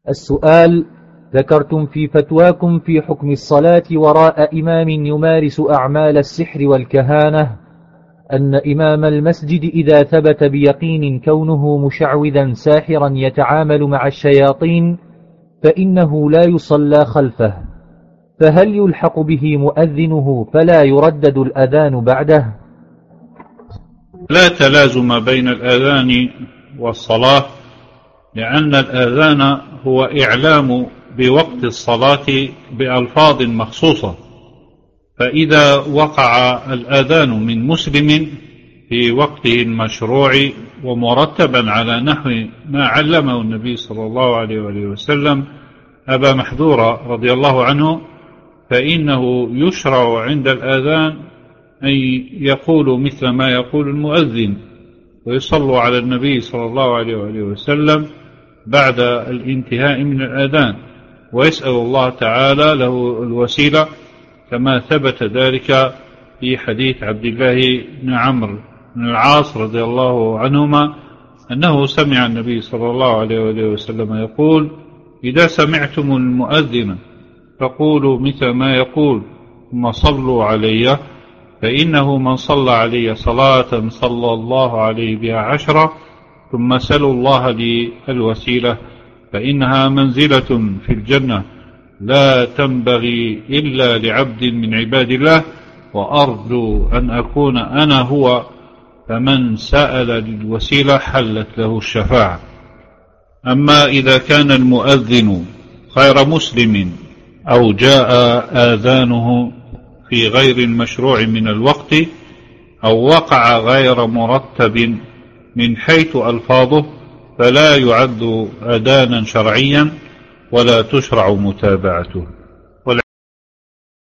السؤال: ذكرتم في فتواكم في حكم الصلاة وراء إمام يمارس أعمال السحر والكهانة أن إمام المسجد إذا ثبت بيقين كونه مشعوذا ساحرا يتعامل مع الشياطين فإنه لا يصلى خلفه، فهل يلحق به مؤذنه فلا يردد الأذان بعده؟ لا تلازم بين الأذان والصلاة، لأن الأذان هو إعلام بوقت الصلاة بألفاظ مخصوصة، فإذا وقع الأذان من مسلم في وقته المشروع ومرتبا على نحو ما علمه النبي صلى الله عليه وسلم أبا محذورة رضي الله عنه، فإنه يشرع عند الأذان أن يقول مثل ما يقول المؤذن، ويصلوا على النبي صلى الله عليه وسلم بعد الانتهاء من الأذان، ويسأل الله تعالى له الوسيلة، كما ثبت ذلك في حديث عبد الله بن عمرو بن العاص رضي الله عنهما أنه سمع النبي صلى الله عليه وسلم يقول: إذا سمعتم المؤذن فقولوا مثل ما يقول ثم صلوا علي، فإنه من صلى علي صلاة صلى الله عليه بها 10، ثم سلوا الله لي الوسيلة فإنها منزلة في الجنة لا تنبغي إلا لعبد من عباد الله، وأرجو أن أكون أنا هو، فمن سأل للوسيلة حلت له الشفاعة. أما إذا كان المؤذن غير مسلم أو جاء آذانه في غير المشروع من الوقت أو وقع غير مرتب من حيث ألفاظه، فلا يعد أذانا شرعيا ولا تشرع متابعته.